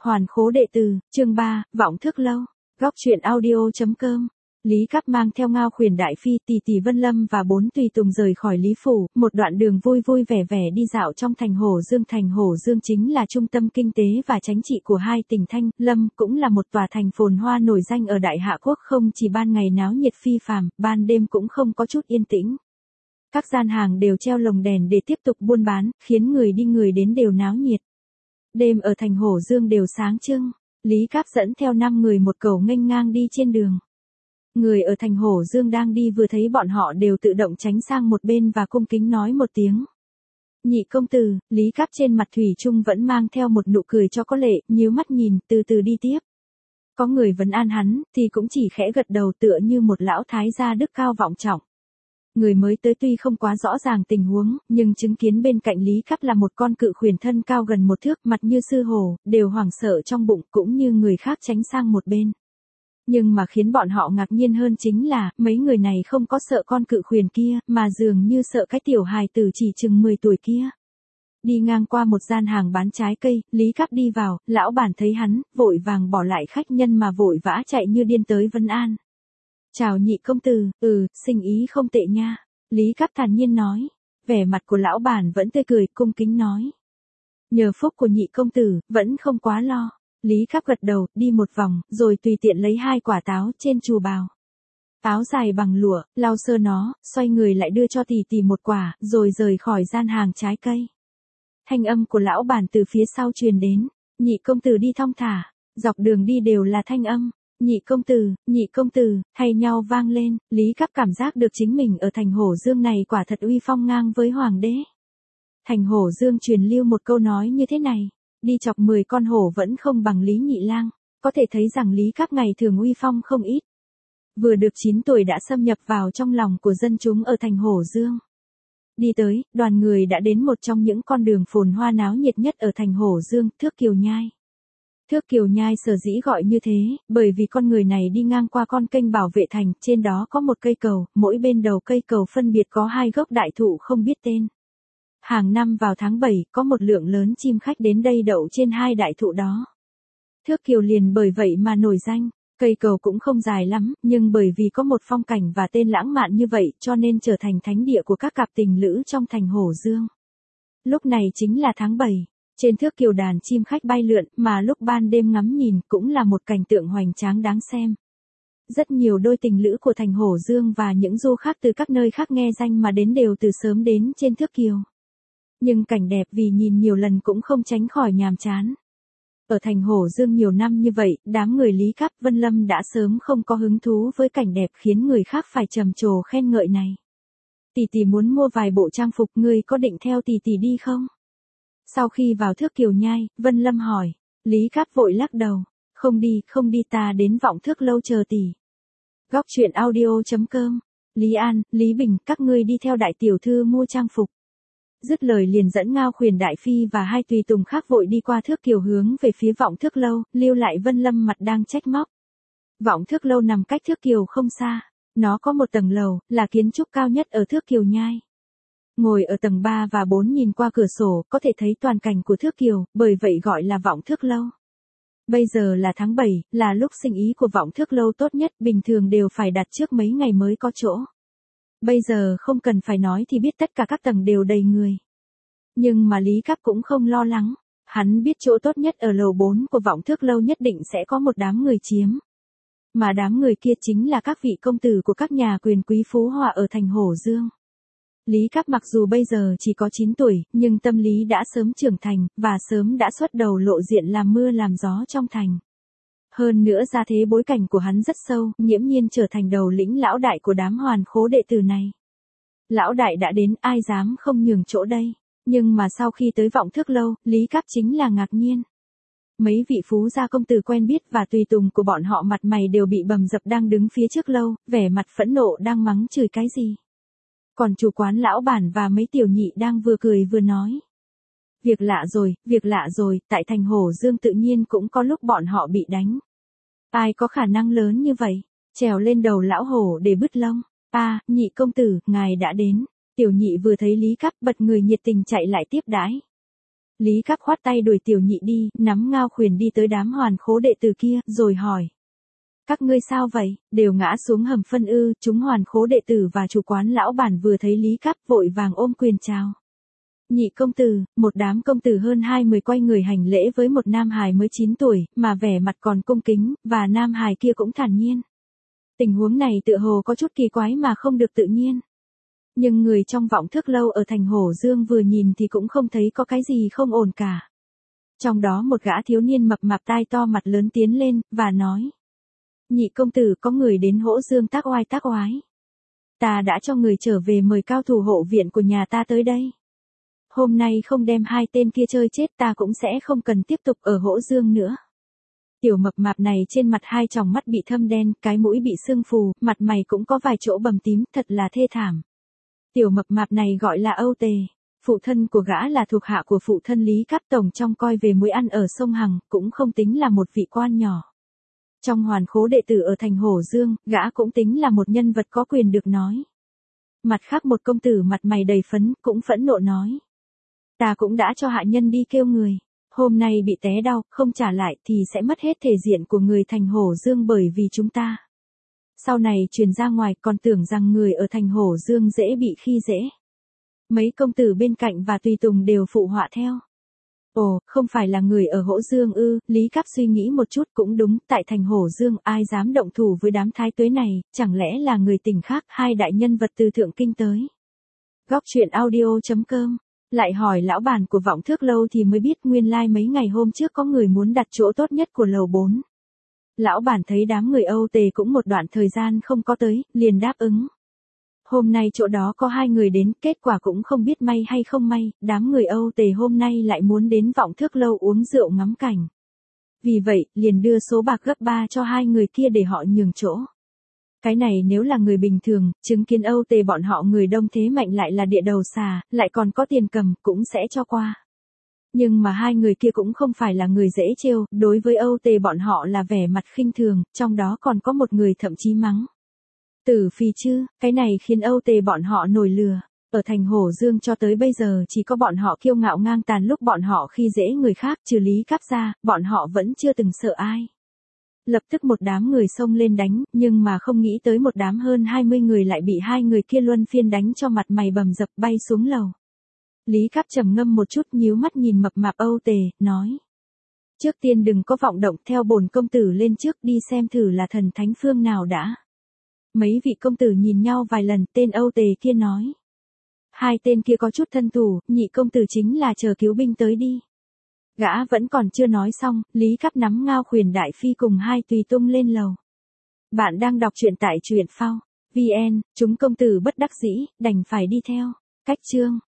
Hoàn khố đệ tử, chương 3, Vọng Thức Lâu, góc truyện audio.com. Lý Cáp mang theo Ngao Khuyển đại phi, Tỷ Tỷ Vân Lâm và 4 tùy tùng rời khỏi Lý phủ, một đoạn đường vui vui vẻ vẻ đi dạo trong thành Hổ Dương. Thành Hổ Dương chính là trung tâm kinh tế và chính trị của hai tỉnh Thanh, Lâm, cũng là một tòa thành phồn hoa nổi danh ở Đại Hạ Quốc, không chỉ ban ngày náo nhiệt phi phàm, ban đêm cũng không có chút yên tĩnh. Các gian hàng đều treo lồng đèn để tiếp tục buôn bán, khiến người đi người đến đều náo nhiệt. Đêm ở thành Hổ Dương đều sáng trưng, Lý Cáp dẫn theo 5 người một cẩu nghênh ngang đi trên đường. Người ở thành Hổ Dương đang đi vừa thấy bọn họ đều tự động tránh sang một bên và cung kính nói một tiếng. Nhị công tử. Lý Cáp trên mặt thủy chung vẫn mang theo một nụ cười cho có lệ, nhíu mắt nhìn, từ từ đi tiếp. Có người vấn an hắn, thì cũng chỉ khẽ gật đầu tựa như một lão thái gia đức cao vọng trọng. Người mới tới tuy không quá rõ ràng tình huống, nhưng chứng kiến bên cạnh Lý Cáp là một con cự khuyển thân cao gần 1 thước, mặt như sư hổ, đều hoảng sợ trong bụng, cũng như người khác tránh sang một bên. Nhưng mà khiến bọn họ ngạc nhiên hơn chính là, mấy người này không có sợ con cự khuyển kia, mà dường như sợ cái tiểu hài tử chỉ chừng 10 tuổi kia. Đi ngang qua một gian hàng bán trái cây, Lý Cáp đi vào, lão bản thấy hắn, vội vàng bỏ lại khách nhân mà vội vã chạy như điên tới vấn an. Chào nhị công tử. Sinh ý không tệ nha. Lý Cáp thản nhiên nói. Vẻ mặt của lão bản vẫn tươi cười, cung kính nói. Nhờ phúc của nhị công tử, vẫn không quá lo. Lý Cáp gật đầu, đi một vòng, rồi tùy tiện lấy 2 quả táo trên chù bào. Táo dài bằng lụa, lau sơ nó, xoay người lại đưa cho Tỷ Tỷ một quả, rồi rời khỏi gian hàng trái cây. Thanh âm của lão bản từ phía sau truyền đến. Nhị công tử đi thong thả. Dọc đường đi đều là thanh âm. Nhị công tử, thay nhau vang lên. Lý Cáp cảm giác được chính mình ở thành Hổ Dương này quả thật uy phong ngang với hoàng đế. Thành Hổ Dương truyền lưu một câu nói như thế này. Đi chọc 10 con hổ vẫn không bằng Lý Nhị Lang. Có thể thấy rằng Lý Cáp ngày thường uy phong không ít. Vừa được 9 tuổi đã xâm nhập vào trong lòng của dân chúng ở thành Hổ Dương. Đi tới, đoàn người đã đến một trong những con đường phồn hoa náo nhiệt nhất ở thành Hổ Dương, Thước Kiều Nhai. Thước Kiều Nhai sở dĩ gọi như thế, bởi vì con người này đi ngang qua con kênh bảo vệ thành, trên đó có một cây cầu, mỗi bên đầu cây cầu phân biệt có 2 gốc đại thụ không biết tên. Hàng năm vào tháng 7, có một lượng lớn chim khách đến đây đậu trên 2 đại thụ đó. Thước Kiều liền bởi vậy mà nổi danh. Cây cầu cũng không dài lắm, nhưng bởi vì có một phong cảnh và tên lãng mạn như vậy, cho nên trở thành thánh địa của các cặp tình lữ trong thành Hổ Dương. Lúc này chính là tháng 7. Trên Thước Kiều đàn chim khách bay lượn, mà lúc ban đêm ngắm nhìn cũng là một cảnh tượng hoành tráng đáng xem. Rất nhiều đôi tình lữ của thành Hổ Dương và những du khách từ các nơi khác nghe danh mà đến đều từ sớm đến trên Thước Kiều. Nhưng cảnh đẹp vì nhìn nhiều lần cũng không tránh khỏi nhàm chán. Ở thành Hổ Dương nhiều năm như vậy, đám người Lý Cáp, Vân Lâm đã sớm không có hứng thú với cảnh đẹp khiến người khác phải trầm trồ khen ngợi này. Tỷ tỷ muốn mua vài bộ trang phục, ngươi có định theo tỷ tỷ đi không? Sau khi vào Thước Kiều Nhai, Vân Lâm hỏi. Lý Cáp vội lắc đầu. Không đi, ta đến Vọng Thức Lâu chờ tỷ. Góc truyện audio.com. Lý An, Lý Bình, các ngươi đi theo đại tiểu thư mua trang phục. Dứt lời liền dẫn Ngao Khuyển đại phi và 2 tùy tùng khác vội đi qua Thước Kiều hướng về phía Vọng Thức Lâu, lưu lại Vân Lâm mặt đang trách móc. Vọng Thức Lâu nằm cách Thước Kiều không xa. Nó có một tầng lầu, là kiến trúc cao nhất ở Thước Kiều Nhai. Ngồi ở tầng 3 và 4 nhìn qua cửa sổ, có thể thấy toàn cảnh của Thước Kiều, bởi vậy gọi là Vọng Thức Lâu. Bây giờ là tháng 7, là lúc sinh ý của Vọng Thức Lâu tốt nhất, bình thường đều phải đặt trước mấy ngày mới có chỗ. Bây giờ không cần phải nói thì biết tất cả các tầng đều đầy người. Nhưng mà Lý Cáp cũng không lo lắng. Hắn biết chỗ tốt nhất ở lầu 4 của Vọng Thức Lâu nhất định sẽ có một đám người chiếm. Mà đám người kia chính là các vị công tử của các nhà quyền quý phú họa ở thành Hổ Dương. Lý Cáp mặc dù bây giờ chỉ có 9 tuổi, nhưng tâm lý đã sớm trưởng thành, và sớm đã xuất đầu lộ diện làm mưa làm gió trong thành. Hơn nữa gia thế bối cảnh của hắn rất sâu, nghiễm nhiên trở thành đầu lĩnh lão đại của đám hoàn khố đệ tử này. Lão đại đã đến, ai dám không nhường chỗ đây. Nhưng mà sau khi tới Vọng Thức Lâu, Lý Cáp chính là ngạc nhiên. Mấy vị phú gia công tử quen biết và tùy tùng của bọn họ mặt mày đều bị bầm dập đang đứng phía trước lâu, vẻ mặt phẫn nộ đang mắng chửi cái gì. Còn chủ quán lão bản và mấy tiểu nhị đang vừa cười vừa nói. Việc lạ rồi, tại thành Hổ Dương tự nhiên cũng có lúc bọn họ bị đánh. Ai có khả năng lớn như vậy, trèo lên đầu lão hổ để bứt lông. Nhị công tử, ngài đã đến. Tiểu nhị vừa thấy Lý Cáp bật người nhiệt tình chạy lại tiếp đãi. Lý Các khoát tay đuổi Tiểu Nhị đi, nắm Ngao Khuyển đi tới đám hoàn khố đệ tử kia, rồi hỏi. Các ngươi sao vậy, đều ngã xuống hầm phân ư? Chúng hoàn khố đệ tử và chủ quán lão bản vừa thấy Lý Các vội vàng ôm quyền chào. Nhị công tử, một đám công tử hơn 20 quay người hành lễ với một nam hài mới 9 tuổi, mà vẻ mặt còn cung kính, và nam hài kia cũng thản nhiên. Tình huống này tựa hồ có chút kỳ quái mà không được tự nhiên. Nhưng người trong Vọng Thước Lâu ở thành Hổ Dương vừa nhìn thì cũng không thấy có cái gì không ổn cả. Trong đó một gã thiếu niên mập mạp tai to mặt lớn tiến lên, và nói. Nhị công tử, có người đến Hỗ Dương tác oai. Ta đã cho người trở về mời cao thủ hộ viện của nhà ta tới đây. Hôm nay không đem hai tên kia chơi chết ta cũng sẽ không cần tiếp tục ở Hỗ Dương nữa. Tiểu mập mạp này trên mặt hai tròng mắt bị thâm đen, cái mũi bị sưng phù, mặt mày cũng có vài chỗ bầm tím, thật là thê thảm. Tiểu mập mạp này gọi là Âu Tề. Phụ thân của gã là thuộc hạ của phụ thân Lý Cáp tổng trong coi về muối ăn ở sông Hằng, cũng không tính là một vị quan nhỏ. Trong hoàn khố đệ tử ở thành Hổ Dương, gã cũng tính là một nhân vật có quyền được nói. Mặt khác một công tử mặt mày đầy phấn, cũng phẫn nộ nói. Ta cũng đã cho hạ nhân đi kêu người. Hôm nay bị té đau, không trả lại thì sẽ mất hết thể diện của người thành Hổ Dương bởi vì chúng ta. Sau này truyền ra ngoài còn tưởng rằng người ở thành Hổ Dương dễ bị khi dễ. Mấy công tử bên cạnh và tùy tùng đều phụ họa theo. Ồ, không phải là người ở Hỗ Dương ư? Lý Cáp suy nghĩ một chút cũng đúng, tại thành Hổ Dương ai dám động thủ với đám thái tuế này, chẳng lẽ là người tỉnh khác, hai đại nhân vật từ thượng kinh tới. Góc truyện audio.com. Lại hỏi lão bản của Vọng Thước Lâu thì mới biết nguyên lai mấy ngày hôm trước có người muốn đặt chỗ tốt nhất của lầu 4. Lão bản thấy đám người Âu Tề cũng một đoạn thời gian không có tới, liền đáp ứng. Hôm nay chỗ đó có hai người đến, kết quả cũng không biết may hay không may, đám người Âu Tề hôm nay lại muốn đến Vọng Thước Lâu uống rượu ngắm cảnh. Vì vậy, liền đưa số bạc gấp 3 cho hai người kia để họ nhường chỗ. Cái này nếu là người bình thường, chứng kiến Âu Tề bọn họ người đông thế mạnh lại là địa đầu xà, lại còn có tiền cầm, cũng sẽ cho qua. Nhưng mà hai người kia cũng không phải là người dễ trêu, đối với Âu Tề bọn họ là vẻ mặt khinh thường, trong đó còn có một người thậm chí mắng. Tử phì chứ, cái này khiến Âu Tề bọn họ nổi lừa. Ở thành Hổ Dương cho tới bây giờ chỉ có bọn họ kiêu ngạo ngang tàn lúc bọn họ khi dễ người khác, trừ Lý Cáp ra, bọn họ vẫn chưa từng sợ ai. Lập tức một đám người xông lên đánh, nhưng mà không nghĩ tới một đám hơn 20 người lại bị hai người kia luân phiên đánh cho mặt mày bầm dập bay xuống lầu. Lý Cáp trầm ngâm một chút nhíu mắt nhìn mập mạp Âu Tề, nói. Trước tiên đừng có vọng động, theo bổn công tử lên trước đi xem thử là thần thánh phương nào đã. Mấy vị công tử nhìn nhau vài lần, tên Âu Tề kia nói. Hai tên kia có chút thân thủ, nhị công tử chính là chờ cứu binh tới đi. Gã vẫn còn chưa nói xong, Lý Cáp nắm Ngao Khuyển đại phi cùng hai tùy tung lên lầu. Bạn đang đọc truyện tại truyện phao VN, chúng công tử bất đắc dĩ, đành phải đi theo. Cách chương